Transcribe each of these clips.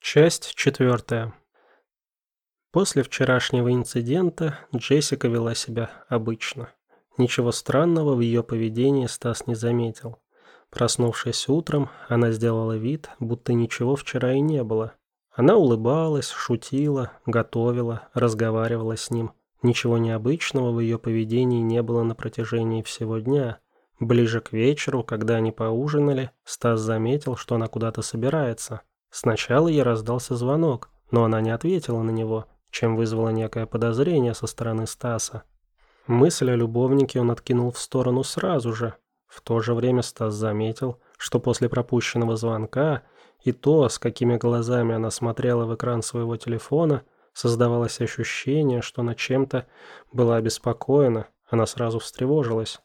Часть 4. После вчерашнего инцидента Джессика вела себя обычно. Ничего странного в ее поведении Стас не заметил. Проснувшись утром, она сделала вид, будто ничего вчера и не было. Она улыбалась, шутила, готовила, разговаривала с ним. Ничего необычного в ее поведении не было на протяжении всего дня. Ближе к вечеру, когда они поужинали, Стас заметил, что она куда-то собирается. Сначала ей раздался звонок, но она не ответила на него, чем вызвало некое подозрение со стороны Стаса. Мысль о любовнике он откинул в сторону сразу же. В то же время Стас заметил, что после пропущенного звонка и то, с какими глазами она смотрела в экран своего телефона, создавалось ощущение, что она чем-то была обеспокоена, она сразу встревожилась.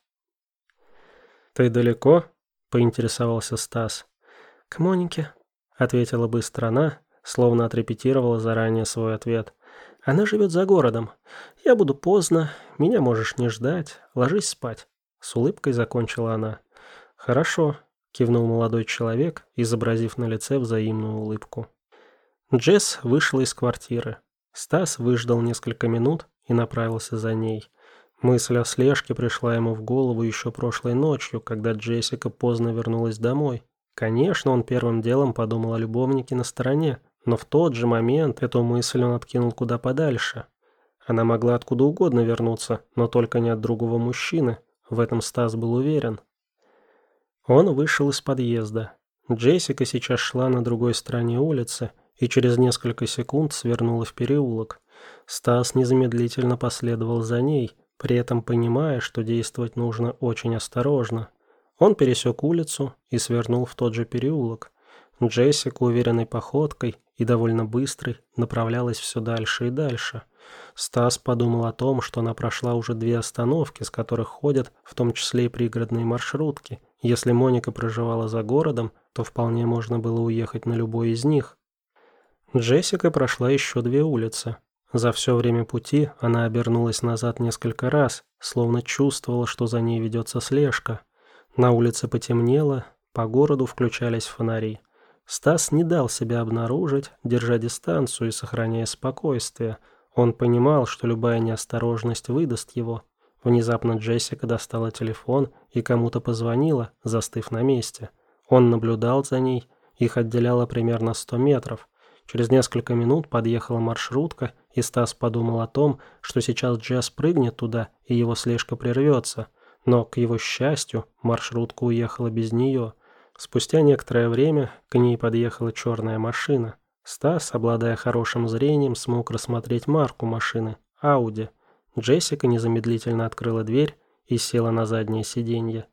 «Ты далеко?» – поинтересовался Стас. «К Монике», — ответила быстро она, словно отрепетировала заранее свой ответ. «Она живет за городом. Я буду поздно, меня можешь не ждать, ложись спать». С улыбкой закончила она. «Хорошо», — кивнул молодой человек, изобразив на лице взаимную улыбку. Джесс вышла из квартиры. Стас выждал несколько минут и направился за ней. Мысль о слежке пришла ему в голову еще прошлой ночью, когда Джессика поздно вернулась домой. Конечно, он первым делом подумал о любовнике на стороне, но в тот же момент эту мысль он откинул куда подальше. Она могла откуда угодно вернуться, но только не от другого мужчины, в этом Стас был уверен. Он вышел из подъезда. Джессика сейчас шла на другой стороне улицы и через несколько секунд свернула в переулок. Стас незамедлительно последовал за ней, при этом понимая, что действовать нужно очень осторожно. Он пересек улицу и свернул в тот же переулок. Джессика уверенной походкой и довольно быстрой направлялась все дальше и дальше. Стас подумал о том, что она прошла уже 2 остановки, с которых ходят в том числе и пригородные маршрутки. Если Моника проживала за городом, то вполне можно было уехать на любой из них. Джессика прошла еще 2 улицы. За все время пути она обернулась назад несколько раз, словно чувствовала, что за ней ведется слежка. На улице потемнело, по городу включались фонари. Стас не дал себя обнаружить, держа дистанцию и сохраняя спокойствие. Он понимал, что любая неосторожность выдаст его. Внезапно Джессика достала телефон и кому-то позвонила, застыв на месте. Он наблюдал за ней, их отделяло примерно 100 метров. Через несколько минут подъехала маршрутка, и Стас подумал о том, что сейчас Джесс прыгнет туда, и его слежка прервется. Но, к его счастью, маршрутка уехала без нее. Спустя некоторое время к ней подъехала черная машина. Стас, обладая хорошим зрением, смог рассмотреть марку машины – Ауди. Джессика незамедлительно открыла дверь и села на заднее сиденье.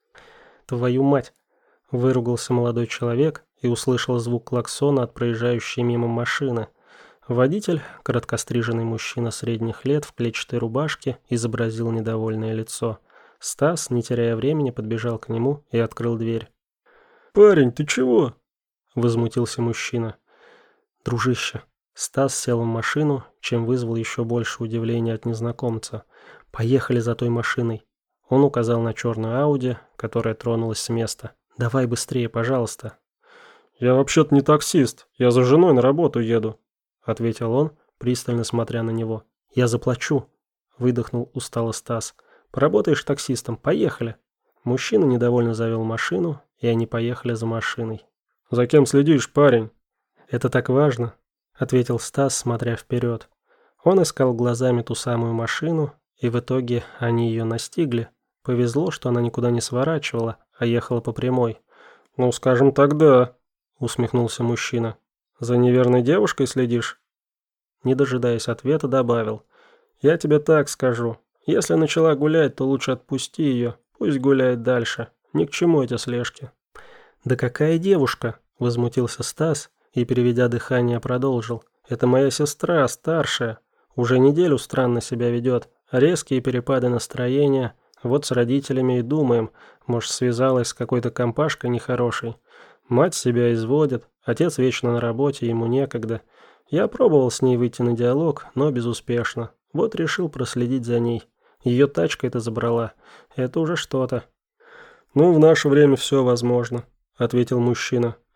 «Твою мать!» – выругался молодой человек и услышал звук клаксона от проезжающей мимо машины. Водитель, короткостриженный мужчина средних лет в клетчатой рубашке, изобразил недовольное лицо. Стас, не теряя времени, подбежал к нему и открыл дверь. «Парень, ты чего?» – возмутился мужчина. «Дружище». Стас сел в машину, чем вызвал еще больше удивления от незнакомца. «Поехали за той машиной». Он указал на черную Ауди, которая тронулась с места. «Давай быстрее, пожалуйста». «Я вообще-то не таксист, я за женой на работу еду», – ответил он, пристально смотря на него. «Я заплачу», – выдохнул устало Стас. «Поработаешь таксистом, поехали». Мужчина недовольно завел машину, и они поехали за машиной. «За кем следишь, парень?» «Это так важно», — ответил Стас, смотря вперед. Он искал глазами ту самую машину, и в итоге они ее настигли. Повезло, что она никуда не сворачивала, а ехала по прямой. «Ну, скажем так, да», — усмехнулся мужчина. «За неверной девушкой следишь?» Не дожидаясь ответа, добавил. «Я тебе так скажу. Если начала гулять, то лучше отпусти ее. Пусть гуляет дальше. Ни к чему эти слежки». «Да какая девушка?» – возмутился Стас и, переведя дыхание, продолжил. «Это моя сестра, старшая. Уже неделю странно себя ведет. Резкие перепады настроения. Вот с родителями и думаем. Может, связалась с какой-то компашкой нехорошей. Мать себя изводит. Отец вечно на работе, ему некогда. Я пробовал с ней выйти на диалог, но безуспешно. Вот решил проследить за ней. Ее тачка это забрала. Это уже что-то». «Ну, в наше время все возможно», — ответил мужчина.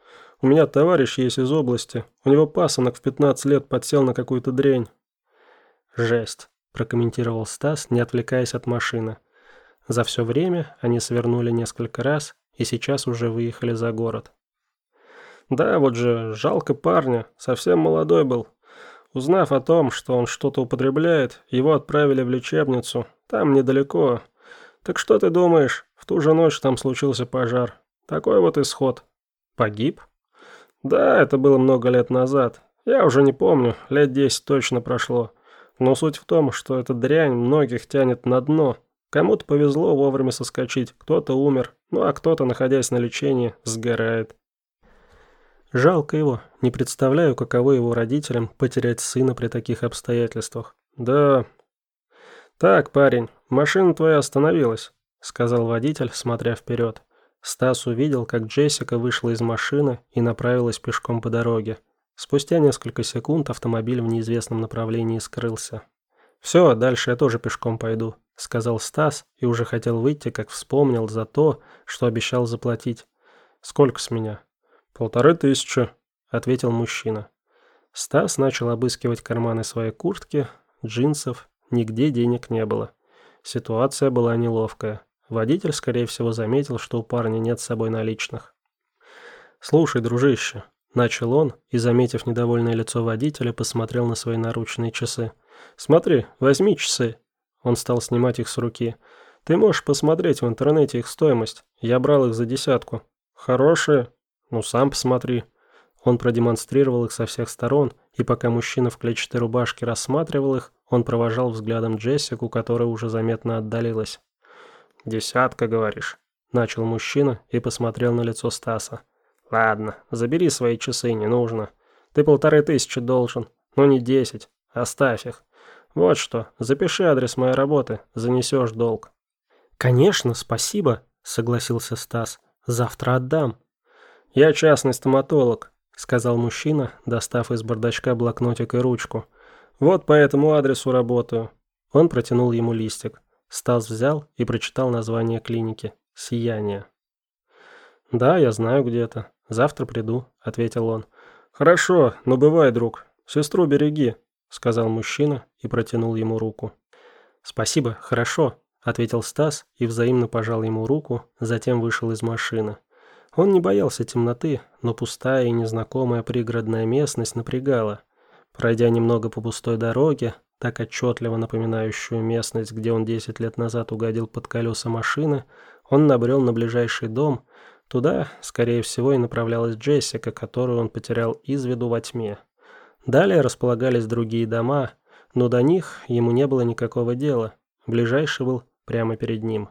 У меня товарищ есть из области. У него пасынок в 15 лет подсел на какую-то дрянь». «Жесть», – прокомментировал Стас, не отвлекаясь от машины. За все время они свернули несколько раз и сейчас уже выехали за город. «Да, вот же, жалко парня, совсем молодой был. Узнав о том, что он что-то употребляет, его отправили в лечебницу, там недалеко. Так что ты думаешь, в ту же ночь там случился пожар. Такой вот исход. Погиб? Да, это было много лет назад. Я уже не помню, лет 10 точно прошло. Но суть в том, что эта дрянь многих тянет на дно. Кому-то повезло вовремя соскочить, кто-то умер, ну а кто-то, находясь на лечении, сгорает. Жалко его, не представляю, каково его родителям потерять сына при таких обстоятельствах. Да. Так, парень, машина твоя остановилась, сказал водитель, смотря вперед. Стас увидел, как Джессика вышла из машины и направилась пешком по дороге. Спустя несколько секунд автомобиль в неизвестном направлении скрылся. «Все, дальше я тоже пешком пойду», — сказал Стас и уже хотел выйти, как вспомнил за то, что обещал заплатить. «Сколько с меня?» 1500, ответил мужчина. Стас начал обыскивать карманы своей куртки, джинсов, нигде денег не было. Ситуация была неловкая. Водитель, скорее всего, заметил, что у парня нет с собой наличных. «Слушай, дружище», — начал он и, заметив недовольное лицо водителя, посмотрел на свои наручные часы. «Смотри, возьми часы». Он стал снимать их с руки. «Ты можешь посмотреть в интернете их стоимость. Я брал их за 10. Хорошие? Ну, сам посмотри». Он продемонстрировал их со всех сторон, и пока мужчина в клетчатой рубашке рассматривал их, он провожал взглядом Джессику, которая уже заметно отдалилась. 10, говоришь?» – начал мужчина и посмотрел на лицо Стаса. «Ладно, забери свои часы, не нужно. Ты 1500 должен, но не 10. Оставь их. Вот что, запиши адрес моей работы, занесешь долг». «Конечно, спасибо», – согласился Стас. «Завтра отдам». «Я частный стоматолог», — сказал мужчина, достав из бардачка блокнотик и ручку. «Вот по этому адресу работаю». Он протянул ему листик. Стас взял и прочитал название клиники. «Сияние». «Да, я знаю где это. Завтра приду», — ответил он. «Хорошо, но бывай, друг. Сестру береги», — сказал мужчина и протянул ему руку. «Спасибо, хорошо», — ответил Стас и взаимно пожал ему руку, затем вышел из машины. Он не боялся темноты, но пустая и незнакомая пригородная местность напрягала. Пройдя немного по пустой дороге, так отчетливо напоминающую местность, где он 10 лет назад угодил под колеса машины, он набрел на ближайший дом. Туда, скорее всего, и направлялась Джессика, которую он потерял из виду во тьме. Далее располагались другие дома, но до них ему не было никакого дела. Ближайший был прямо перед ним.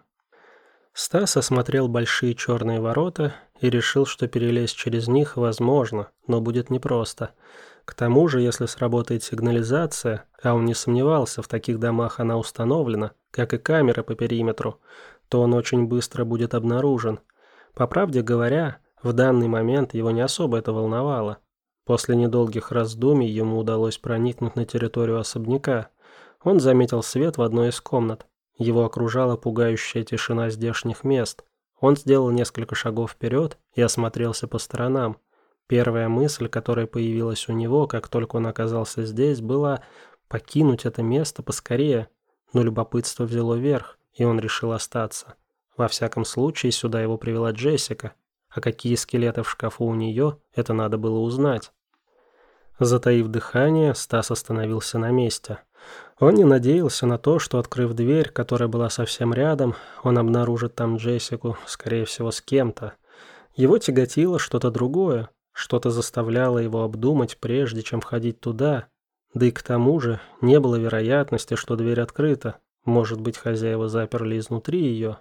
Стас осмотрел большие черные ворота и решил, что перелезть через них возможно, но будет непросто. К тому же, если сработает сигнализация, а он не сомневался, в таких домах она установлена, как и камеры по периметру, то он очень быстро будет обнаружен. По правде говоря, в данный момент его не особо это волновало. После недолгих раздумий ему удалось проникнуть на территорию особняка. Он заметил свет в одной из комнат. Его окружала пугающая тишина здешних мест. Он сделал несколько шагов вперед и осмотрелся по сторонам. Первая мысль, которая появилась у него, как только он оказался здесь, была покинуть это место поскорее. Но любопытство взяло верх, и он решил остаться. Во всяком случае, сюда его привела Джессика. А какие скелеты в шкафу у нее, это надо было узнать. Затаив дыхание, Стас остановился на месте. Он не надеялся на то, что, открыв дверь, которая была совсем рядом, он обнаружит там Джессику, скорее всего, с кем-то. Его тяготило что-то другое, что-то заставляло его обдумать, прежде чем входить туда. Да и к тому же не было вероятности, что дверь открыта. Может быть, хозяева заперли изнутри ее.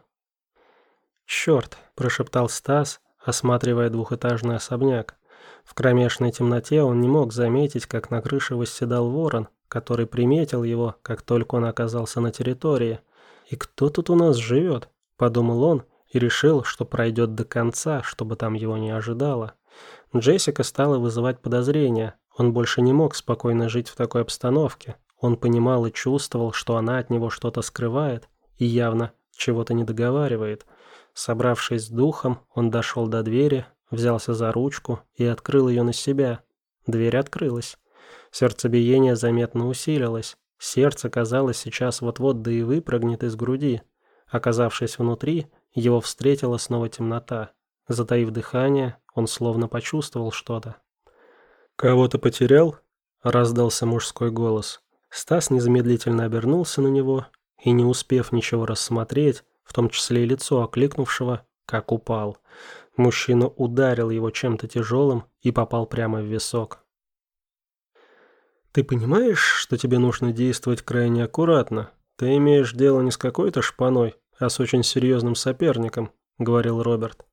«Черт!» – прошептал Стас, осматривая двухэтажный особняк. В кромешной темноте он не мог заметить, как на крыше восседал ворон, который приметил его, как только он оказался на территории. «И кто тут у нас живет?» – подумал он и решил, что пройдет до конца, чтобы там его не ожидало. Джессика стала вызывать подозрения. Он больше не мог спокойно жить в такой обстановке. Он понимал и чувствовал, что она от него что-то скрывает и явно чего-то не договаривает. Собравшись с духом, он дошел до двери, взялся за ручку и открыл ее на себя. Дверь открылась. Сердцебиение заметно усилилось. Сердце, казалось, сейчас вот-вот да и выпрыгнет из груди. Оказавшись внутри, его встретила снова темнота. Затаив дыхание, он словно почувствовал что-то. «Кого-то потерял?» – раздался мужской голос. Стас незамедлительно обернулся на него и, не успев ничего рассмотреть, в том числе и лицо окликнувшего, как упал. Мужчина ударил его чем-то тяжелым и попал прямо в висок. «Ты понимаешь, что тебе нужно действовать крайне аккуратно? Ты имеешь дело не с какой-то шпаной, а с очень серьезным соперником», — говорил Роберт.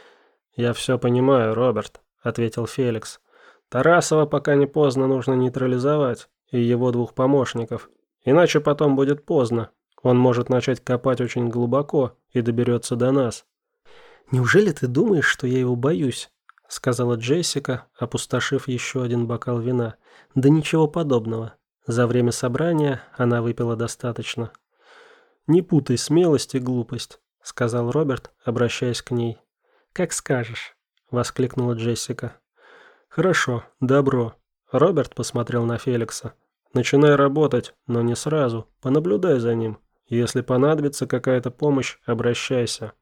«Я все понимаю, Роберт», — ответил Феликс. «Тарасова пока не поздно нужно нейтрализовать, и его двух помощников. Иначе потом будет поздно. Он может начать копать очень глубоко и доберется до нас». «Неужели ты думаешь, что я его боюсь?» — сказала Джессика, опустошив еще один бокал вина. «Да ничего подобного. За время собрания она выпила достаточно». «Не путай смелость и глупость», — сказал Роберт, обращаясь к ней. «Как скажешь», — воскликнула Джессика. «Хорошо, добро». Роберт посмотрел на Феликса. «Начинай работать, но не сразу. Понаблюдай за ним. Если понадобится какая-то помощь, обращайся».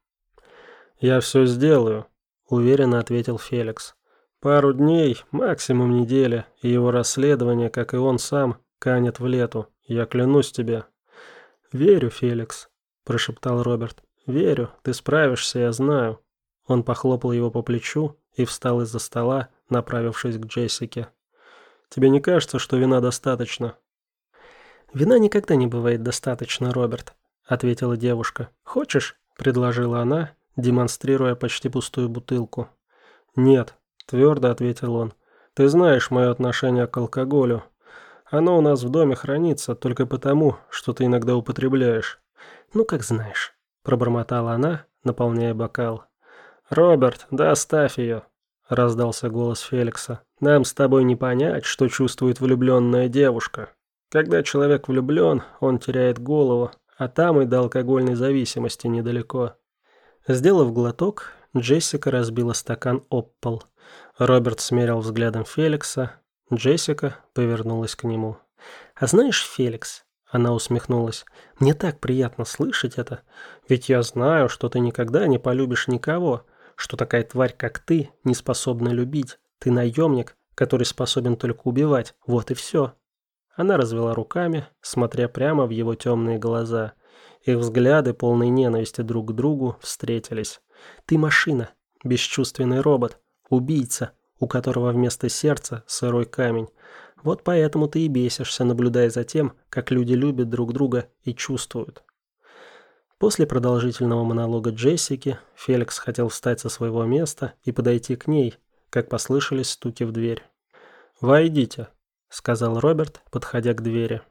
«Я все сделаю», — уверенно ответил Феликс. «Пару дней, максимум неделя, и его расследование, как и он сам, канет в лету. Я клянусь тебе». «Верю, Феликс», — прошептал Роберт. «Верю, ты справишься, я знаю». Он похлопал его по плечу и встал из-за стола, направившись к Джессике. «Тебе не кажется, что вина достаточно?» «Вина никогда не бывает достаточно, Роберт», — ответила девушка. «Хочешь?» — предложила она, демонстрируя почти пустую бутылку. «Нет», — твердо ответил он. «Ты знаешь мое отношение к алкоголю. Оно у нас в доме хранится только потому, что ты иногда употребляешь». «Ну, как знаешь», — пробормотала она, наполняя бокал. «Роберт, да оставь ее», — раздался голос Феликса. «Нам с тобой не понять, что чувствует влюбленная девушка. Когда человек влюблен, он теряет голову, а там и до алкогольной зависимости недалеко». Сделав глоток, Джессика разбила стакан об пол. Роберт смерил взглядом Феликса. Джессика повернулась к нему. «А знаешь, Феликс...» Она усмехнулась. «Мне так приятно слышать это. Ведь я знаю, что ты никогда не полюбишь никого, что такая тварь, как ты, не способна любить. Ты наемник, который способен только убивать. Вот и все». Она развела руками, смотря прямо в его темные глаза. Их взгляды, полные ненависти друг к другу, встретились. «Ты машина, бесчувственный робот, убийца, у которого вместо сердца сырой камень. Вот поэтому ты и бесишься, наблюдая за тем, как люди любят друг друга и чувствуют». После продолжительного монолога Джессики Феликс хотел встать со своего места и подойти к ней, как послышались стуки в дверь. «Войдите», — сказал Роберт, подходя к двери.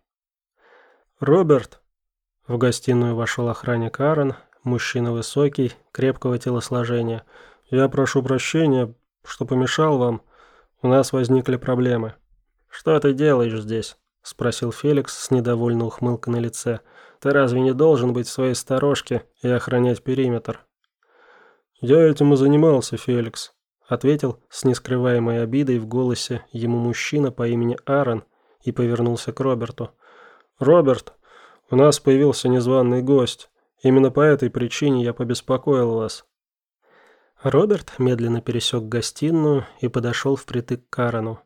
«Роберт!» В гостиную вошел охранник Аарон, мужчина высокий, крепкого телосложения. «Я прошу прощения, что помешал вам. У нас возникли проблемы». «Что ты делаешь здесь?» – спросил Феликс с недовольной ухмылкой на лице. «Ты разве не должен быть в своей сторожке и охранять периметр?» «Я этим и занимался, Феликс», – ответил с нескрываемой обидой в голосе ему мужчина по имени Аарон и повернулся к Роберту. «Роберт, у нас появился незваный гость. Именно по этой причине я побеспокоил вас». Роберт медленно пересек гостиную и подошел впритык к Аарону.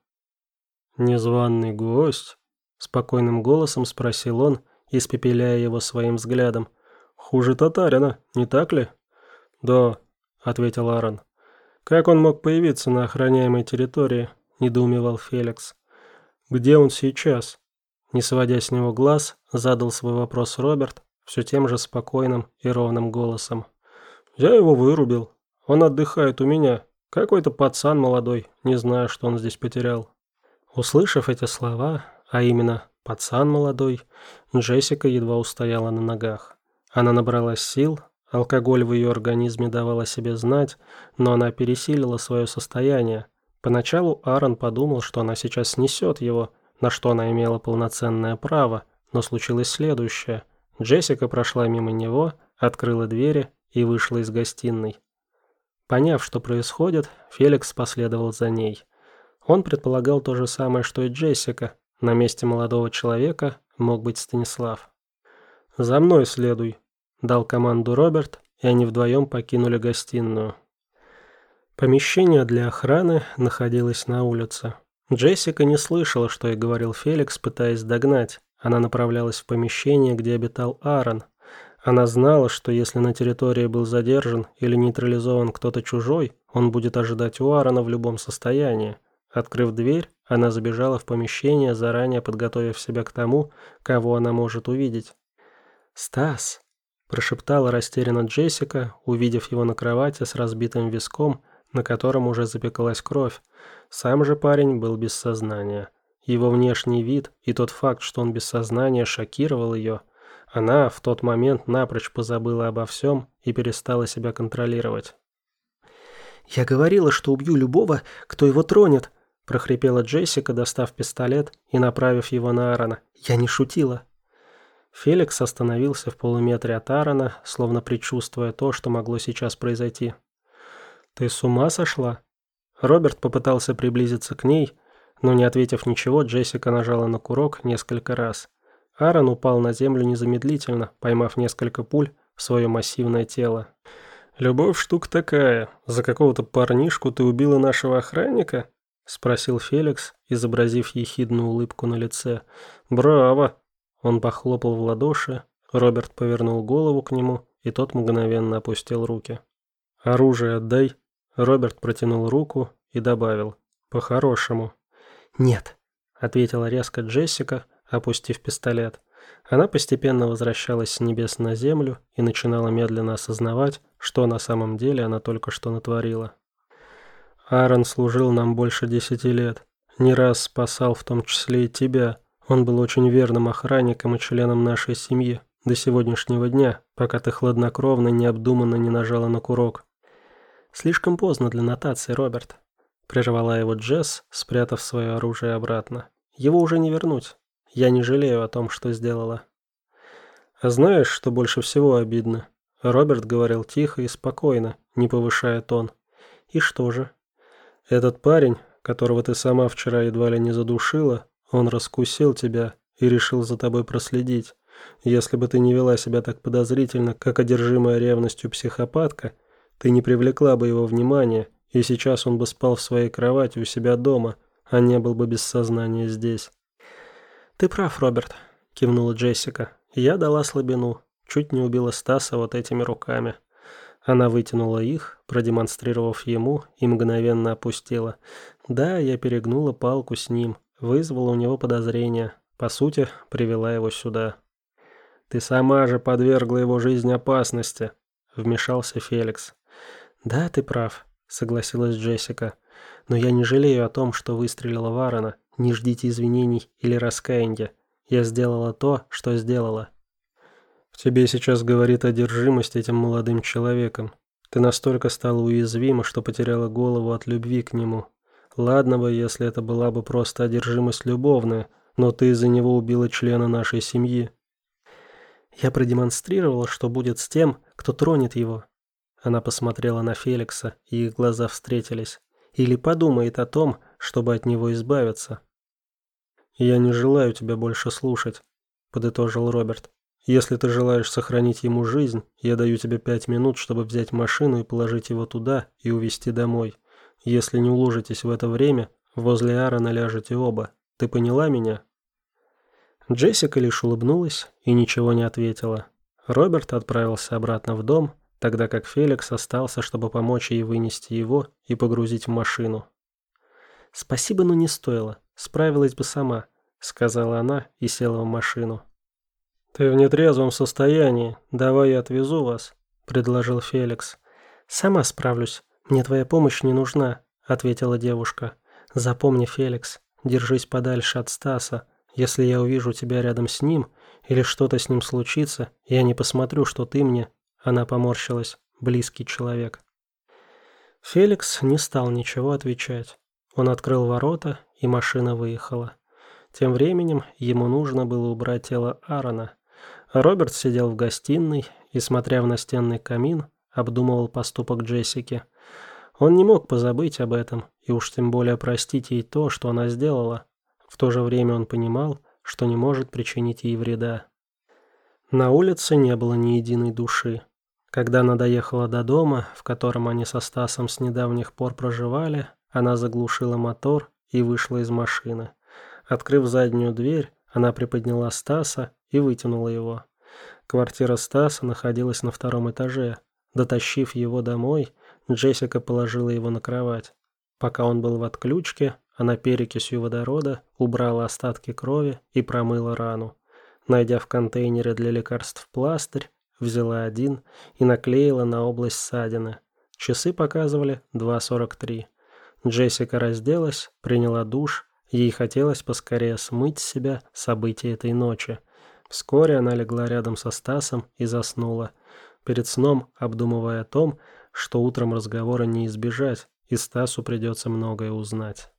«Незваный гость?» – спокойным голосом спросил он, испепеляя его своим взглядом. «Хуже татарина, не так ли?» «Да», – ответил Аарон. «Как он мог появиться на охраняемой территории?» – недоумевал Феликс. «Где он сейчас?» Не сводя с него глаз, задал свой вопрос Роберт все тем же спокойным и ровным голосом. «Я его вырубил. Он отдыхает у меня. Какой-то пацан молодой, не знаю, что он здесь потерял». Услышав эти слова, а именно «пацан молодой», Джессика едва устояла на ногах. Она набралась сил, алкоголь в ее организме давал о себе знать, но она пересилила свое состояние. Поначалу Аарон подумал, что она сейчас снесет его, на что она имела полноценное право, но случилось следующее. Джессика прошла мимо него, открыла двери и вышла из гостиной. Поняв, что происходит, Феликс последовал за ней. Он предполагал то же самое, что и Джессика. На месте молодого человека мог быть Станислав. «За мной следуй», – дал команду Роберт, и они вдвоем покинули гостиную. Помещение для охраны находилось на улице. Джессика не слышала, что ей говорил Феликс, пытаясь догнать. Она направлялась в помещение, где обитал Аарон. Она знала, что если на территории был задержан или нейтрализован кто-то чужой, он будет ожидать у Аарона в любом состоянии. Открыв дверь, она забежала в помещение, заранее подготовив себя к тому, кого она может увидеть. «Стас!» – прошептала растерянно Джессика, увидев его на кровати с разбитым виском, на котором уже запеклась кровь. Сам же парень был без сознания. Его внешний вид и тот факт, что он без сознания, шокировал ее. Она в тот момент напрочь позабыла обо всем и перестала себя контролировать. «Я говорила, что убью любого, кто его тронет», – прохрипела Джессика, достав пистолет и направив его на Аарона. «Я не шутила». Феликс остановился в полуметре от Аарона, словно предчувствуя то, что могло сейчас произойти. «Ты с ума сошла?» Роберт попытался приблизиться к ней, но не ответив ничего, Джессика нажала на курок несколько раз. Аарон упал на землю незамедлительно, поймав несколько пуль в свое массивное тело. «Любовь штука такая. За какого-то парнишку ты убила нашего охранника?» – спросил Феликс, изобразив ехидную улыбку на лице. «Браво!» Он похлопал в ладоши, Роберт повернул голову к нему, и тот мгновенно опустил руки. «Оружие отдай!» Роберт протянул руку и добавил: «По-хорошему». «Нет», — ответила резко Джессика, опустив пистолет. Она постепенно возвращалась с небес на землю и начинала медленно осознавать, что на самом деле она только что натворила. «Аарон служил нам больше 10 лет. Не раз спасал, в том числе и тебя. Он был очень верным охранником и членом нашей семьи до сегодняшнего дня, пока ты хладнокровно и необдуманно не нажала на курок». «Слишком поздно для нотации, Роберт», — прервала его Джесс, спрятав свое оружие обратно. «Его уже не вернуть. Я не жалею о том, что сделала». «А знаешь, что больше всего обидно?» Роберт говорил тихо и спокойно, не повышая тон. «И что же?» «Этот парень, которого ты сама вчера едва ли не задушила, он раскусил тебя и решил за тобой проследить. Если бы ты не вела себя так подозрительно, как одержимая ревностью психопатка, ты не привлекла бы его внимания, и сейчас он бы спал в своей кровати у себя дома, а не был бы без сознания здесь». «Ты прав, Роберт», — кивнула Джессика. «Я дала слабину, чуть не убила Стаса вот этими руками». Она вытянула их, продемонстрировав ему, и мгновенно опустила. «Да, я перегнула палку с ним, вызвала у него подозрения, по сути, привела его сюда». «Ты сама же подвергла его жизни опасности», — вмешался Феликс. «Да, ты прав», — согласилась Джессика. «Но я не жалею о том, что выстрелила в Аарона. Не ждите извинений или раскаяния. Я сделала то, что сделала». «В тебе сейчас говорит одержимость этим молодым человеком. Ты настолько стала уязвима, что потеряла голову от любви к нему. Ладно бы, если это была бы просто одержимость любовная, но ты из-за него убила члена нашей семьи». «Я продемонстрировала, что будет с тем, кто тронет его». Она посмотрела на Феликса, и их глаза встретились. «Или подумает о том, чтобы от него избавиться». «Я не желаю тебя больше слушать», — подытожил Роберт. «Если ты желаешь сохранить ему жизнь, я даю тебе 5 минут, чтобы взять машину и положить его туда и увезти домой. Если не уложитесь в это время, возле Аарона ляжете оба. Ты поняла меня?» Джессика лишь улыбнулась и ничего не ответила. Роберт отправился обратно в дом, тогда как Феликс остался, чтобы помочь ей вынести его и погрузить в машину. «Спасибо, но не стоило. Справилась бы сама», — сказала она и села в машину. «Ты в нетрезвом состоянии. Давай я отвезу вас», — предложил Феликс. «Сама справлюсь. Мне твоя помощь не нужна», — ответила девушка. «Запомни, Феликс, держись подальше от Стаса. Если я увижу тебя рядом с ним или что-то с ним случится, я не посмотрю, что ты мне», — она поморщилась, — «близкий человек». Феликс не стал ничего отвечать. Он открыл ворота, и машина выехала. Тем временем ему нужно было убрать тело Аарона. Роберт сидел в гостиной и, смотря в настенный камин, обдумывал поступок Джессики. Он не мог позабыть об этом, и уж тем более простить ей то, что она сделала. В то же время он понимал, что не может причинить ей вреда. На улице не было ни единой души. Когда она доехала до дома, в котором они со Стасом с недавних пор проживали, она заглушила мотор и вышла из машины. Открыв заднюю дверь, она приподняла Стаса и вытянула его. Квартира Стаса находилась на 2-м этаже. Дотащив его домой, Джессика положила его на кровать. Пока он был в отключке, она перекисью водорода убрала остатки крови и промыла рану. Найдя в контейнере для лекарств пластырь, взяла один и наклеила на область ссадины. Часы показывали 2:43. Джессика разделась, приняла душ. Ей хотелось поскорее смыть с себя события этой ночи. Вскоре она легла рядом со Стасом и заснула, перед сном обдумывая о том, что утром разговора не избежать, и Стасу придется многое узнать.